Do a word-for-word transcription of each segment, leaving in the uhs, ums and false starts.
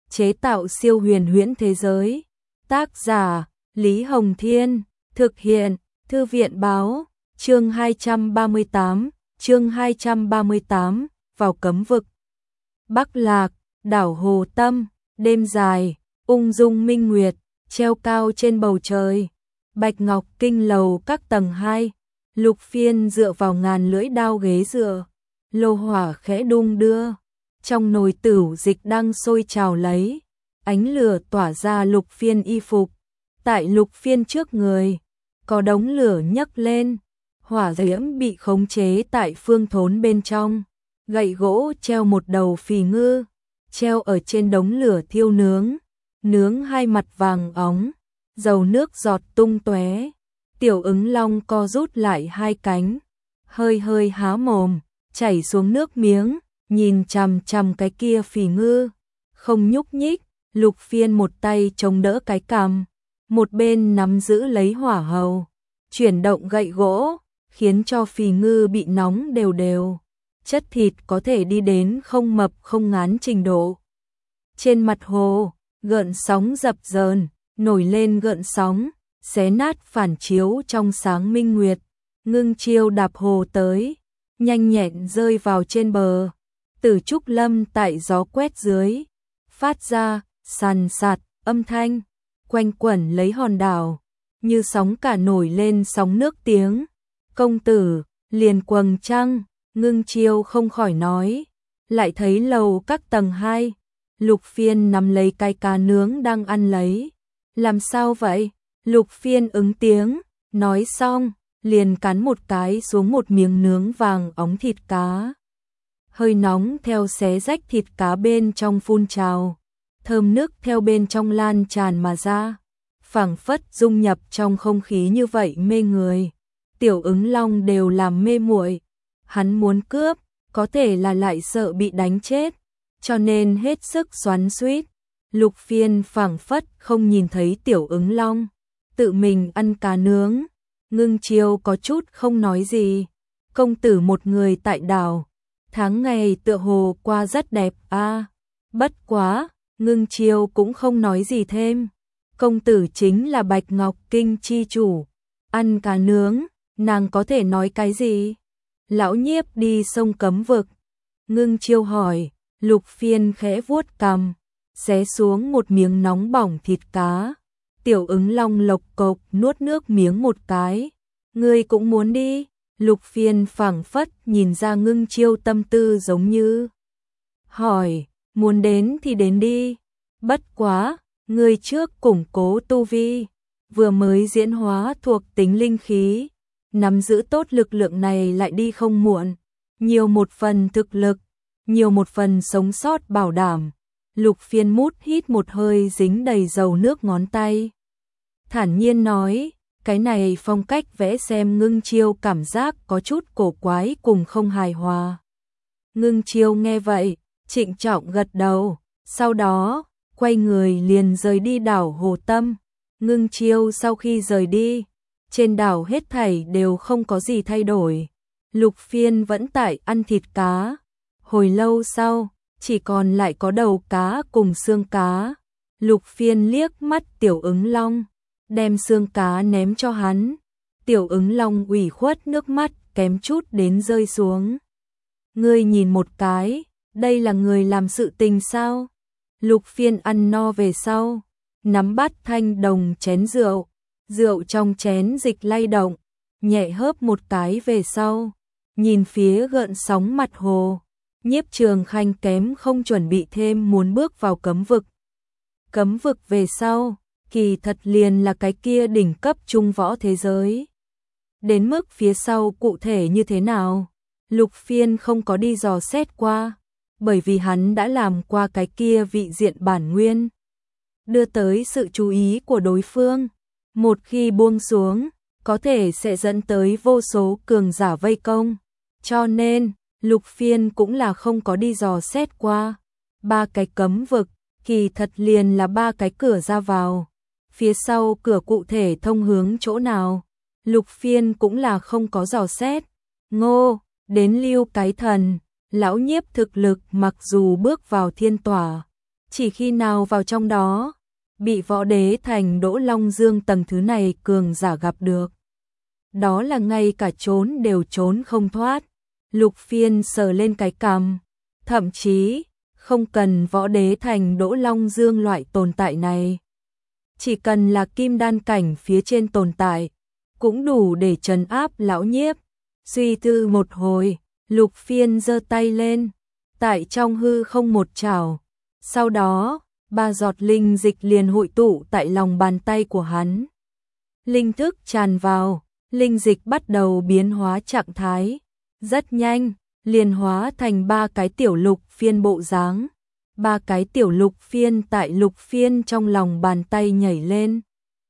chế tạo siêu huyền huyễn thế giới. Tác giả Lý Hồng Thiên, thực hiện Thư viện Báo, chương hai trăm ba mươi tám, chương hai trăm ba mươi tám, vào cấm vực. Bắc Lạc, đảo Hồ Tâm, đêm dài, ung dung minh nguyệt, treo cao trên bầu trời. Bạch Ngọc Kinh lầu các tầng hai, Lục Phiên dựa vào ngàn lưỡi đao ghế dựa, lô hỏa khẽ đung đưa. Trong nồi tửu dịch đang sôi trào lấy, ánh lửa tỏa ra Lục Phiên y phục. Tại Lục Phiên trước người, có đống lửa nhấc lên, hỏa diễm bị khống chế tại phương thốn bên trong. Gậy gỗ treo một đầu phì ngư, treo ở trên đống lửa thiêu nướng, nướng hai mặt vàng óng, dầu nước giọt tung tóe. Tiểu Ứng Long co rút lại hai cánh, hơi hơi há mồm, chảy xuống nước miếng, nhìn chằm chằm cái kia phì ngư, không nhúc nhích. Lục Phiên một tay chống đỡ cái cằm, một bên nắm giữ lấy hỏa hầu, chuyển động gậy gỗ, khiến cho phì ngư bị nóng đều đều. Chất thịt có thể đi đến không mập không ngán trình độ. Trên mặt hồ, gợn sóng dập dờn, nổi lên gợn sóng, xé nát phản chiếu trong sáng minh nguyệt. Ngưng Chiêu đạp hồ tới, nhanh nhẹn rơi vào trên bờ. Tử Trúc Lâm tại gió quét dưới, phát ra sàn sạt âm thanh, quanh quẩn lấy hòn đảo, như sóng cả nổi lên sóng nước tiếng. Công tử, liền quầng trăng. Ngưng Chiêu không khỏi nói, lại thấy lầu các tầng hai, Lục Phiên nắm lấy cái cá nướng đang ăn lấy. Làm sao vậy? Lục Phiên ứng tiếng, nói xong, liền cắn một cái xuống một miếng nướng vàng óng thịt cá. Hơi nóng theo xé rách thịt cá bên trong phun trào, thơm nước theo bên trong lan tràn mà ra, phảng phất dung nhập trong không khí như vậy mê người. Tiểu Ứng Long đều làm mê muội. Hắn muốn cướp, có thể là lại sợ bị đánh chết, cho nên hết sức xoắn xuýt. Lục Phiên phảng phất không nhìn thấy Tiểu Ứng Long, tự mình ăn cá nướng. Ngưng Chiêu có chút không nói gì. Công tử một người tại đảo, tháng ngày tựa hồ qua rất đẹp a. À, bất quá, Ngưng Chiêu cũng không nói gì thêm. Công tử chính là Bạch Ngọc Kinh chi chủ, ăn cá nướng, nàng có thể nói cái gì? Lão Nhiếp đi sông cấm vực. Ngưng Chiêu hỏi. Lục Phiên khẽ vuốt cằm, xé xuống một miếng nóng bỏng thịt cá. Tiểu Ứng Long lộc cộc nuốt nước miếng một cái. Ngươi cũng muốn đi? Lục Phiên phảng phất nhìn ra Ngưng Chiêu tâm tư giống như hỏi, muốn đến thì đến đi. Bất quá, ngươi trước củng cố tu vi, vừa mới diễn hóa thuộc tính linh khí, nắm giữ tốt lực lượng này lại đi không muộn. Nhiều một phần thực lực, nhiều một phần sống sót bảo đảm. Lục Phiên mút hít một hơi dính đầy dầu nước ngón tay, thản nhiên nói, cái này phong cách vẽ xem Ngưng Chiêu cảm giác có chút cổ quái cùng không hài hòa. Ngưng Chiêu nghe vậy, trịnh trọng gật đầu, sau đó, quay người liền rời đi đảo Hồ Tâm. Ngưng Chiêu sau khi rời đi, trên đảo hết thảy đều không có gì thay đổi. Lục Phiên vẫn tại ăn thịt cá. Hồi lâu sau, chỉ còn lại có đầu cá cùng xương cá. Lục Phiên liếc mắt Tiểu Ứng Long, đem xương cá ném cho hắn. Tiểu Ứng Long ủy khuất nước mắt kém chút đến rơi xuống. Ngươi nhìn một cái, đây là người làm sự tình sao? Lục Phiên ăn no về sau, nắm bát thanh đồng chén rượu, rượu trong chén dịch lay động, nhẹ hớp một cái về sau, nhìn phía gợn sóng mặt hồ. Nhiếp Trường Khanh kém không chuẩn bị thêm muốn bước vào cấm vực. Cấm vực về sau, kỳ thật liền là cái kia đỉnh cấp trung võ thế giới. Đến mức phía sau cụ thể như thế nào, Lục Phiên không có đi dò xét qua, bởi vì hắn đã làm qua cái kia vị diện bản nguyên, đưa tới sự chú ý của đối phương. Một khi buông xuống, có thể sẽ dẫn tới vô số cường giả vây công, cho nên Lục Phiên cũng là không có đi dò xét qua. Ba cái cấm vực, kỳ thật liền là ba cái cửa ra vào. Phía sau cửa cụ thể thông hướng chỗ nào, Lục Phiên cũng là không có dò xét. Ngô, đến Lưu Cái Thần, lão Nhiếp thực lực mặc dù bước vào thiên tỏa, chỉ khi nào vào trong đó, bị võ đế thành Đỗ Long Dương tầng thứ này cường giả gặp được. Đó là ngay cả trốn đều trốn không thoát. Lục Phiên sờ lên cái cằm, thậm chí không cần võ đế thành Đỗ Long Dương loại tồn tại này. Chỉ cần là kim đan cảnh phía trên tồn tại, cũng đủ để trấn áp lão nhiếp. Suy tư một hồi, Lục Phiên giơ tay lên, tại trong hư không một chảo. Sau đó, ba giọt linh dịch liền hội tụ tại lòng bàn tay của hắn. Linh thức tràn vào, linh dịch bắt đầu biến hóa trạng thái. Rất nhanh, liền hóa thành ba cái tiểu Lục Phiên bộ dáng. Ba cái tiểu Lục Phiên tại Lục Phiên trong lòng bàn tay nhảy lên.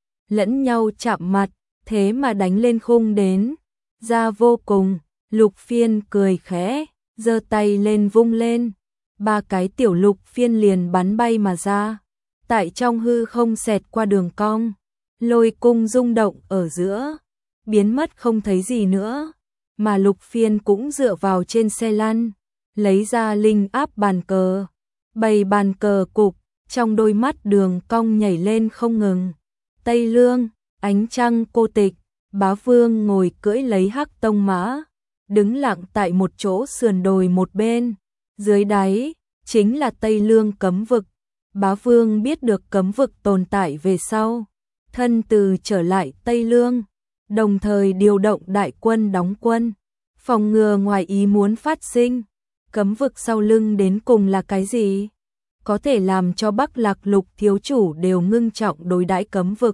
Lẫn nhau chạm mặt, thế mà đánh lên khung đến. Ra vô cùng, Lục Phiên cười khẽ, giơ tay lên vung lên. Ba cái tiểu Lục Phiên liền bắn bay mà ra. Tại trong hư không xẹt qua đường cong, lôi cung rung động ở giữa, biến mất không thấy gì nữa. Mà Lục Phiên cũng dựa vào trên xe lăn, lấy ra linh áp bàn cờ. Bày bàn cờ cục, trong đôi mắt đường cong nhảy lên không ngừng. Tây Lương, ánh trăng cô tịch, Bá Vương ngồi cưỡi lấy hắc tông mã, đứng lặng tại một chỗ sườn đồi một bên. Dưới đáy, chính là Tây Lương cấm vực. Bá Vương biết được cấm vực tồn tại về sau, thân từ trở lại Tây Lương, đồng thời điều động đại quân đóng quân, phòng ngừa ngoài ý muốn phát sinh. Cấm vực sau lưng đến cùng là cái gì? Có thể làm cho Bắc Lạc Lục thiếu chủ đều ngưng trọng đối đãi cấm vực.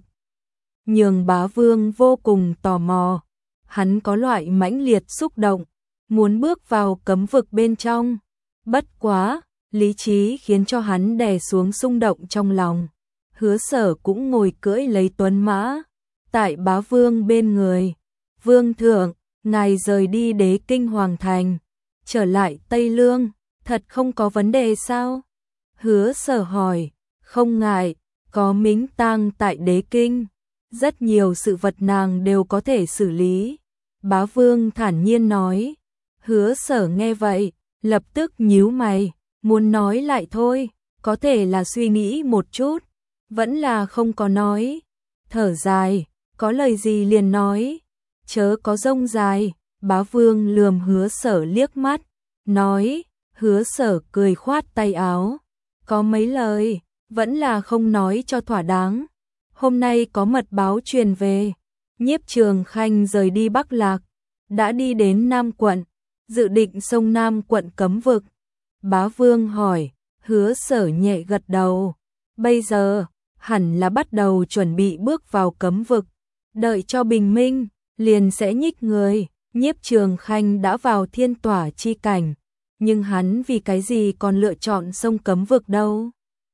Nhường Bá Vương vô cùng tò mò, hắn có loại mãnh liệt xúc động, muốn bước vào cấm vực bên trong. Bất quá, lý trí khiến cho hắn đè xuống xung động trong lòng. Hứa Sở cũng ngồi cưỡi lấy tuấn mã, tại Bá Vương bên người. Vương thượng, ngài rời đi Đế Kinh Hoàng Thành, trở lại Tây Lương, thật không có vấn đề sao? Hứa Sở hỏi, không ngại, có Mính Tang tại Đế Kinh, rất nhiều sự vật nàng đều có thể xử lý. Bá Vương thản nhiên nói. Hứa Sở nghe vậy, lập tức nhíu mày, muốn nói lại thôi, có thể là suy nghĩ một chút, vẫn là không có nói. Thở dài, có lời gì liền nói, chớ có rông dài. Bá Vương lườm Hứa Sở liếc mắt, nói. Hứa Sở cười khoát tay áo, có mấy lời, vẫn là không nói cho thỏa đáng. Hôm nay có mật báo truyền về, Nhiếp Trường Khanh rời đi Bắc Lạc, đã đi đến Nam quận, dự định xông Nam quận cấm vực. Bá Vương hỏi. Hứa Sở nhẹ gật đầu, bây giờ hẳn là bắt đầu chuẩn bị bước vào cấm vực, đợi cho bình minh liền sẽ nhích người. Nhiếp Trường Khanh đã vào thiên tỏa chi cảnh, nhưng hắn vì cái gì còn lựa chọn xông cấm vực đâu?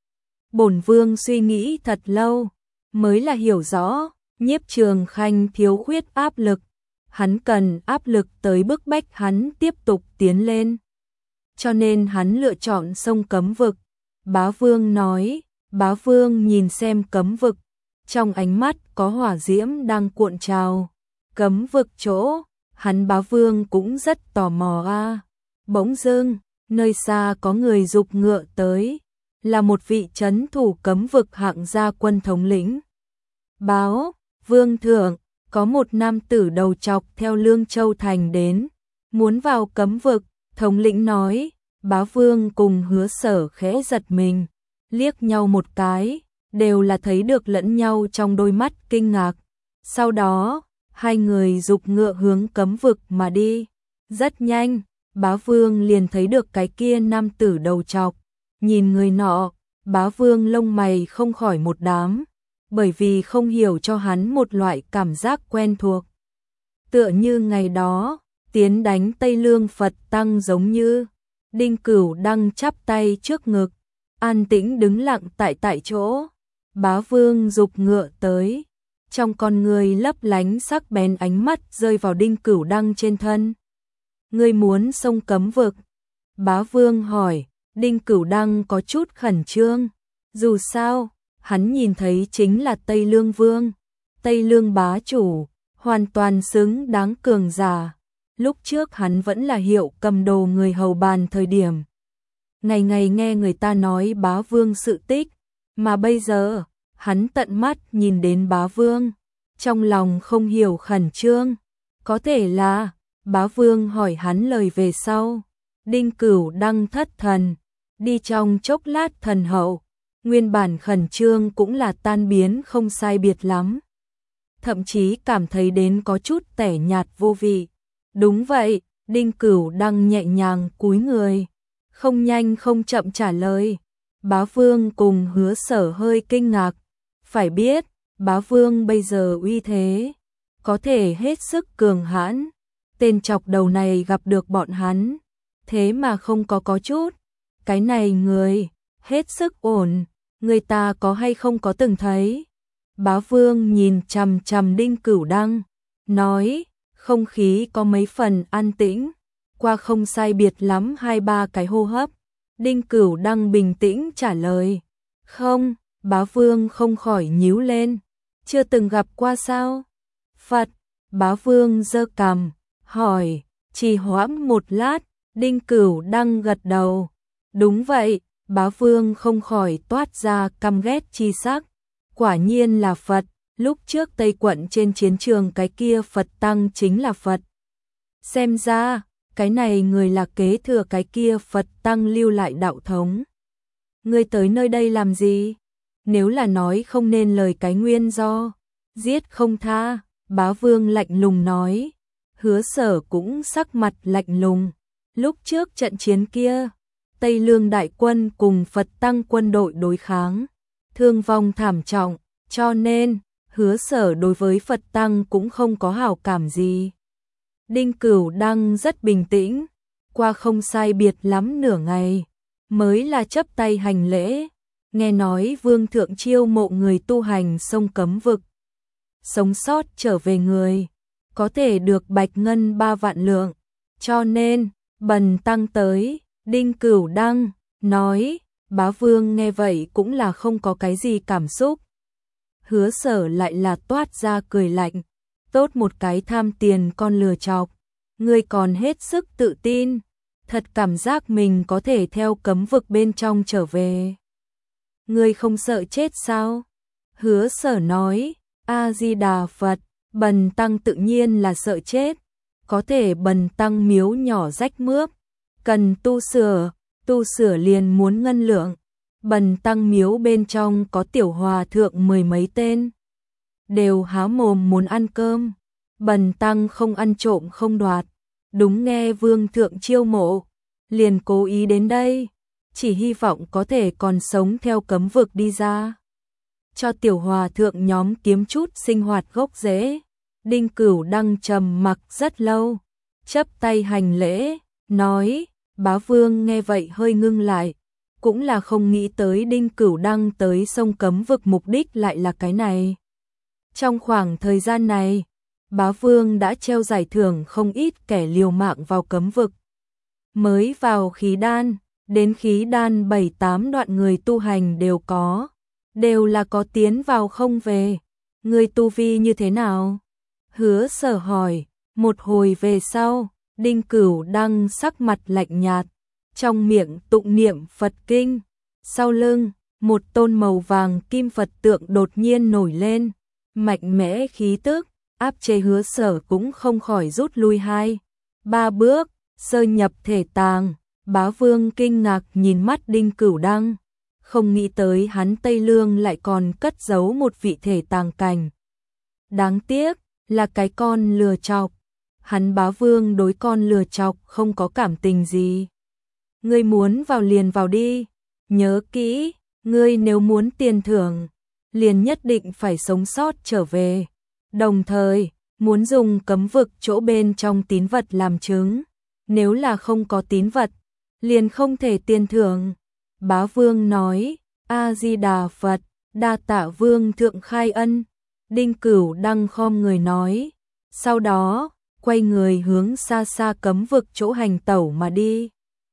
Bổn Vương suy nghĩ thật lâu, mới là hiểu rõ, Nhiếp Trường Khanh thiếu khuyết áp lực, hắn cần áp lực tới bức bách hắn tiếp tục tiến lên. Cho nên hắn lựa chọn xông cấm vực. Bá Vương nói. Bá Vương nhìn xem cấm vực, trong ánh mắt có hỏa diễm đang cuộn trào. Cấm vực chỗ, hắn Bá Vương cũng rất tò mò a. À. Bỗng dưng, nơi xa có người giục ngựa tới, là một vị trấn thủ cấm vực hạng gia quân thống lĩnh. Báo, Vương thượng, có một nam tử đầu trọc theo Lương Châu thành đến, muốn vào cấm vực. Thống lĩnh nói. Bá Vương cùng Hứa Sở khẽ giật mình, liếc nhau một cái, đều là thấy được lẫn nhau trong đôi mắt kinh ngạc. Sau đó, hai người giục ngựa hướng cấm vực mà đi. Rất nhanh, Bá Vương liền thấy được cái kia nam tử đầu trọc. Nhìn người nọ, Bá Vương lông mày không khỏi một đám, bởi vì không hiểu cho hắn một loại cảm giác quen thuộc. Tựa như ngày đó, tiến đánh Tây Lương Phật Tăng giống như. Đinh Cửu Đăng chắp tay trước ngực, an tĩnh đứng lặng tại tại chỗ. Bá Vương giục ngựa tới, trong con người lấp lánh sắc bén, ánh mắt rơi vào Đinh Cửu Đăng trên thân. Ngươi muốn xông cấm vực? Bá Vương hỏi. Đinh Cửu Đăng có chút khẩn trương, dù sao, hắn nhìn thấy chính là Tây Lương Vương, Tây Lương bá chủ, hoàn toàn xứng đáng cường giả. Lúc trước hắn vẫn là Hiệu cầm đồ người hầu bàn thời điểm. ngày ngày nghe người ta nói bá vương sự tích, mà bây giờ, hắn tận mắt nhìn đến bá vương, trong lòng không hiểu khẩn trương, có thể là, bá vương hỏi hắn lời về sau, Đinh Cửu Đăng thất thần, đi trong chốc lát thần hậu, nguyên bản khẩn trương cũng là tan biến không sai biệt lắm. Thậm chí cảm thấy đến có chút tẻ nhạt vô vị. Đúng vậy, Đinh Cửu Đăng nhẹ nhàng cúi người, không nhanh không chậm trả lời. Bá Vương cùng Hứa Sở hơi kinh ngạc, phải biết, Bá Vương bây giờ uy thế, có thể hết sức cường hãn, tên chọc đầu này gặp được bọn hắn, thế mà không có có chút, cái này người, hết sức ổn, người ta có hay không có từng thấy. Bá Vương nhìn chằm chằm Đinh Cửu Đăng, nói, không khí có mấy phần an tĩnh, qua không sai biệt lắm hai ba cái hô hấp. Đinh Cửu Đăng bình tĩnh trả lời, không, Bá Vương không khỏi nhíu lên, chưa từng gặp qua sao? Phật, Bá Vương giơ cằm, hỏi, trì hoãn một lát, Đinh Cửu Đăng gật đầu, đúng vậy, Bá Vương không khỏi toát ra căm ghét chi sắc, quả nhiên là Phật, lúc trước Tây Quận trên chiến trường cái kia Phật Tăng chính là Phật. Xem ra, cái này người là kế thừa cái kia Phật Tăng lưu lại đạo thống. Ngươi tới nơi đây làm gì? Nếu là nói không nên lời cái nguyên do, giết không tha, Bá Vương lạnh lùng nói. Hứa Sở cũng sắc mặt lạnh lùng. Lúc trước trận chiến kia, Tây Lương đại quân cùng Phật Tăng quân đội đối kháng, thương vong thảm trọng, cho nên Hứa Sở đối với Phật Tăng cũng không có hảo cảm gì. Đinh Cửu Đăng rất bình tĩnh, qua không sai biệt lắm nửa ngày, mới là chấp tay hành lễ, nghe nói Vương thượng chiêu mộ người tu hành sông cấm vực. Sống sót trở về người, có thể được bạch ngân ba vạn lượng, cho nên, bần tăng tới, Đinh Cửu Đăng, nói, Bá Vương nghe vậy cũng là không có cái gì cảm xúc. Hứa Sở lại là toát ra cười lạnh, tốt một cái tham tiền con lừa chọc, ngươi còn hết sức tự tin, thật cảm giác mình có thể theo cấm vực bên trong trở về. Ngươi không sợ chết sao? Hứa Sở nói, A-di-đà Phật, bần tăng tự nhiên là sợ chết, có thể bần tăng miếu nhỏ rách mướp, cần tu sửa, tu sửa liền muốn ngân lượng, bần tăng miếu bên trong có tiểu hòa thượng mười mấy tên, đều há mồm muốn ăn cơm, bần tăng không ăn trộm không đoạt, đúng nghe Vương thượng chiêu mộ, liền cố ý đến đây, chỉ hy vọng có thể còn sống theo cấm vực đi ra, cho tiểu hòa thượng nhóm kiếm chút sinh hoạt gốc rễ. Đinh Cửu Đăng trầm mặc rất lâu, chấp tay hành lễ, nói, Bá Vương nghe vậy hơi ngưng lại, cũng là không nghĩ tới Đinh Cửu Đăng tới sông cấm vực mục đích lại là cái này. Trong khoảng thời gian này, Bá Vương đã treo giải thưởng không ít kẻ liều mạng vào cấm vực. Mới vào khí đan, đến khí đan bảy tám đoạn người tu hành đều có, đều là có tiến vào không về. Người tu vi như thế nào? Hứa Sở hỏi, một hồi về sau, Đinh Cửu Đăng sắc mặt lạnh nhạt, trong miệng tụng niệm Phật kinh, sau lưng, một tôn màu vàng kim Phật tượng đột nhiên nổi lên, mạnh mẽ khí tức, áp chế Hứa Sở cũng không khỏi rút lui hai, ba bước, sơ nhập thể tàng. Bá Vương kinh ngạc nhìn mắt Đinh Cửu Đăng, không nghĩ tới hắn Tây Lương lại còn cất giấu một vị thể tàng cảnh. Đáng tiếc, là cái con lừa chọc. Hắn Bá Vương đối con lừa chọc không có cảm tình gì. Ngươi muốn vào liền vào đi, nhớ kỹ, ngươi nếu muốn tiền thưởng, liền nhất định phải sống sót trở về. Đồng thời, muốn dùng cấm vực chỗ bên trong tín vật làm chứng, nếu là không có tín vật, liền không thể tiền thưởng. Bá Vương nói, A-di-đà Phật, đa tạ Vương thượng khai ân. Đinh Cửu Đăng khom người nói, sau đó, quay người hướng xa xa cấm vực chỗ hành tẩu mà đi.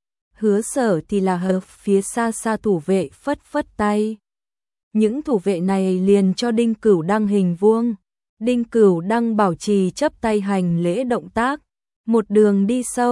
Hứa Sở thì là hợp phía xa xa thủ vệ phất phất tay. Những thủ vệ này liền cho Đinh Cửu Đăng hình vuông. Đinh Cửu Đăng bảo trì chấp tay hành lễ động tác, một đường đi sâu,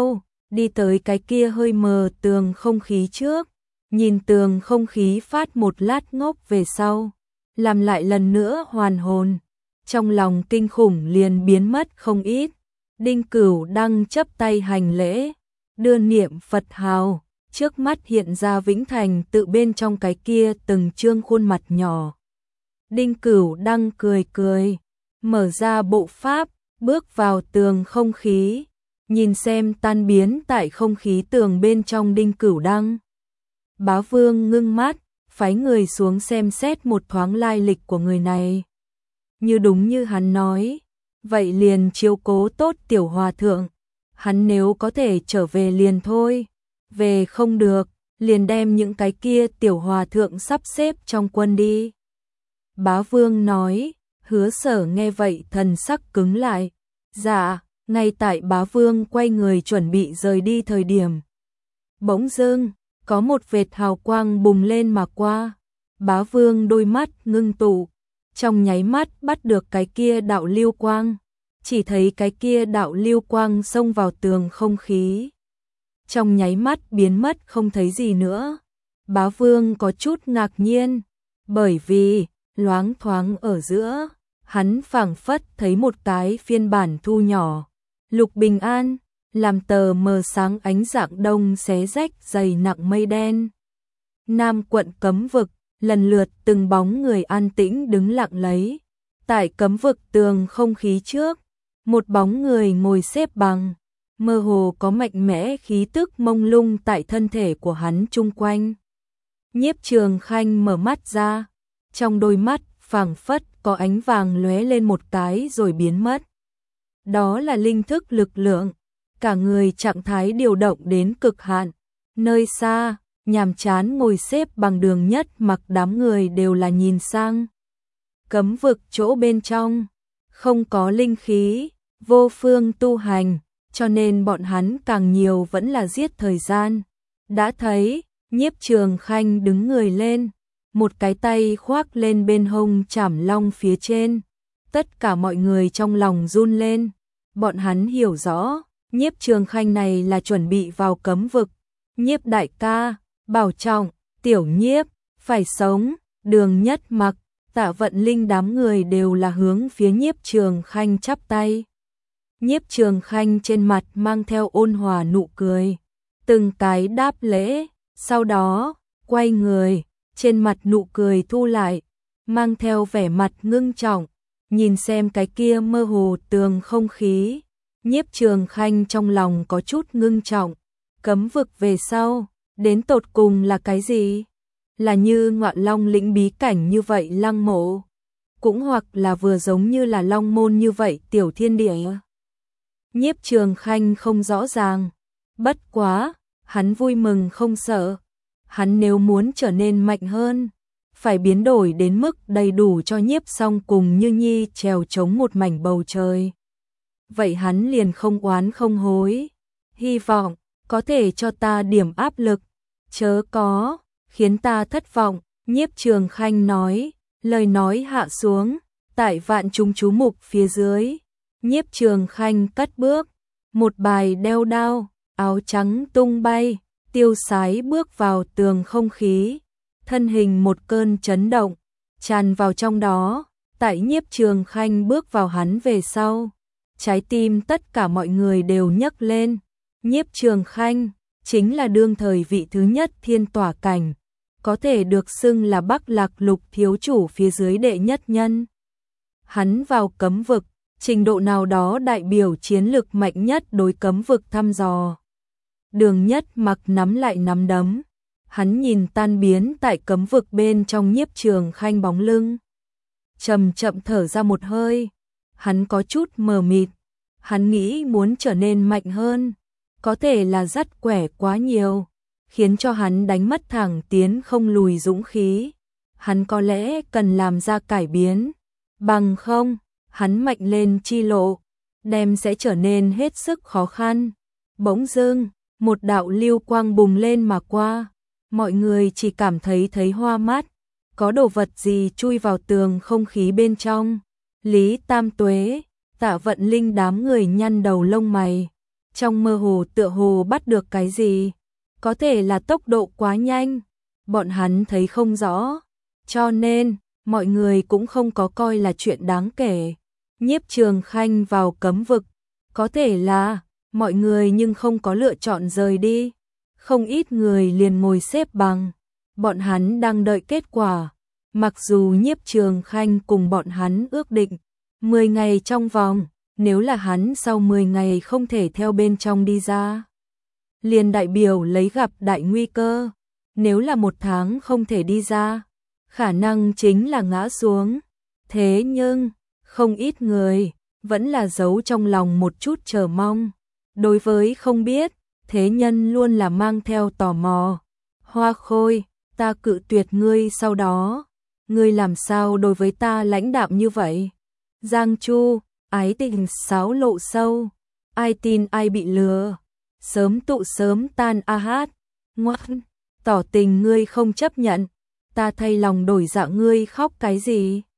đi tới cái kia hơi mờ tường không khí trước, nhìn tường không khí phát một lát ngốc về sau, làm lại lần nữa hoàn hồn, trong lòng kinh khủng liền biến mất không ít. Đinh Cửu đang chấp tay hành lễ, đưa niệm Phật hào, trước mắt hiện ra Vĩnh Thành tự bên trong cái kia từng trương khuôn mặt nhỏ. Đinh Cửu đang cười cười, mở ra bộ pháp, bước vào tường không khí, nhìn xem tan biến tại không khí tường bên trong Đinh Cửu Đăng. Bá Vương ngưng mắt, phái người xuống xem xét một thoáng lai lịch của người này. Như đúng như hắn nói, vậy liền chiếu cố tốt tiểu hòa thượng, hắn nếu có thể trở về liền thôi, về không được, liền đem những cái kia tiểu hòa thượng sắp xếp trong quân đi. Bá Vương nói, Hứa Sở nghe vậy thần sắc cứng lại, dạ, ngay tại Bá Vương quay người chuẩn bị rời đi thời điểm. Bỗng dưng, có một vệt hào quang bùng lên mà qua, Bá Vương đôi mắt ngưng tụ, trong nháy mắt bắt được cái kia đạo lưu quang, chỉ thấy cái kia đạo lưu quang xông vào tường không khí. Trong nháy mắt biến mất không thấy gì nữa. Bá Vương có chút ngạc nhiên, bởi vì, loáng thoáng ở giữa, hắn phảng phất thấy một cái phiên bản thu nhỏ. Lục Bình An, làm tờ mờ sáng ánh dạng đông xé rách dày nặng mây đen. Nam quận cấm vực, lần lượt từng bóng người an tĩnh đứng lặng lấy. Tại cấm vực tường không khí trước, một bóng người ngồi xếp bằng, mơ hồ có mạnh mẽ khí tức mông lung tại thân thể của hắn chung quanh. Nhiếp Trường Khanh mở mắt ra, trong đôi mắt phảng phất có ánh vàng lóe lên một cái rồi biến mất. Đó là linh thức lực lượng, cả người trạng thái điều động đến cực hạn. Nơi xa, nhàm chán ngồi xếp bằng Đường Nhất Mặc đám người đều là nhìn sang. Cấm vực chỗ bên trong, không có linh khí, vô phương tu hành, cho nên bọn hắn càng nhiều vẫn là giết thời gian. Đã thấy, Nhiếp Trường Khanh đứng người lên, một cái tay khoác lên bên hông Trảm Long phía trên. Tất cả mọi người trong lòng run lên, bọn hắn hiểu rõ, Nhiếp Trường Khanh này là chuẩn bị vào cấm vực. Nhiếp đại ca, bảo trọng, tiểu Nhiếp, phải sống. Đường Nhất Mặc, Tạ Vận Linh đám người đều là hướng phía Nhiếp Trường Khanh chắp tay. Nhiếp Trường Khanh trên mặt mang theo ôn hòa nụ cười, từng cái đáp lễ, sau đó, quay người, trên mặt nụ cười thu lại, mang theo vẻ mặt ngưng trọng, nhìn xem cái kia mơ hồ tường không khí. Nhiếp Trường Khanh trong lòng có chút ngưng trọng, cấm vực về sau, đến tột cùng là cái gì? Là như Ngọa Long lĩnh bí cảnh như vậy lăng mộ, cũng hoặc là vừa giống như là Long Môn như vậy tiểu thiên địa. Nhiếp Trường Khanh không rõ ràng, bất quá, hắn vui mừng không sợ, hắn nếu muốn trở nên mạnh hơn, phải biến đổi đến mức đầy đủ cho Nhiếp Song cùng Như Nhi trèo chống một mảnh bầu trời. Vậy hắn liền không oán không hối, hy vọng có thể cho ta điểm áp lực, chớ có khiến ta thất vọng. Nhiếp Trường Khanh nói, lời nói hạ xuống, tại vạn chúng chú mục phía dưới, Nhiếp Trường Khanh cất bước, một bài đeo đao, áo trắng tung bay, tiêu sái bước vào tường không khí, thân hình một cơn chấn động, tràn vào trong đó. Tại Nhiếp Trường Khanh bước vào hắn về sau, trái tim tất cả mọi người đều nhấc lên. Nhiếp Trường Khanh chính là đương thời vị thứ nhất thiên tỏa cảnh, có thể được xưng là Bắc Lạc Lục thiếu chủ phía dưới đệ nhất nhân. Hắn vào cấm vực, trình độ nào đó đại biểu chiến lực mạnh nhất đối cấm vực thăm dò. Đường Nhất Mặc nắm lại nắm đấm, hắn nhìn tan biến tại cấm vực bên trong Nhiếp Trường Khanh bóng lưng, chậm chậm thở ra một hơi, hắn có chút mờ mịt, hắn nghĩ muốn trở nên mạnh hơn, có thể là dắt quẻ quá nhiều, khiến cho hắn đánh mất thẳng tiến không lùi dũng khí, hắn có lẽ cần làm ra cải biến, bằng không, hắn mạnh lên chi lộ, đem sẽ trở nên hết sức khó khăn. Bỗng dưng, một đạo lưu quang bùng lên mà qua, mọi người chỉ cảm thấy thấy hoa mắt, có đồ vật gì chui vào tường không khí bên trong. Lý Tam Tuế, Tạ Vận Linh đám người nhăn đầu lông mày, trong mơ hồ tựa hồ bắt được cái gì, có thể là tốc độ quá nhanh, bọn hắn thấy không rõ, cho nên mọi người cũng không có coi là chuyện đáng kể. Nhiếp Trường Khanh vào cấm vực, có thể là mọi người nhưng không có lựa chọn rời đi, không ít người liền ngồi xếp bằng, bọn hắn đang đợi kết quả. Mặc dù Nhiếp Trường Khanh cùng bọn hắn ước định mười ngày trong vòng, nếu là hắn sau mười ngày không thể theo bên trong đi ra, liền đại biểu lấy gặp đại nguy cơ, nếu là một tháng không thể đi ra, khả năng chính là ngã xuống. Thế nhưng, không ít người vẫn là giấu trong lòng một chút chờ mong. Đối với không biết, thế nhân luôn là mang theo tò mò. Hoa Khôi, ta cự tuyệt ngươi sau đó, ngươi làm sao đối với ta lãnh đạm như vậy? Giang Chu, ái tình xáo lộ sâu, ai tin ai bị lừa, sớm tụ sớm tan a hát, ngoan, tỏ tình ngươi không chấp nhận, ta thay lòng đổi dạ ngươi khóc cái gì?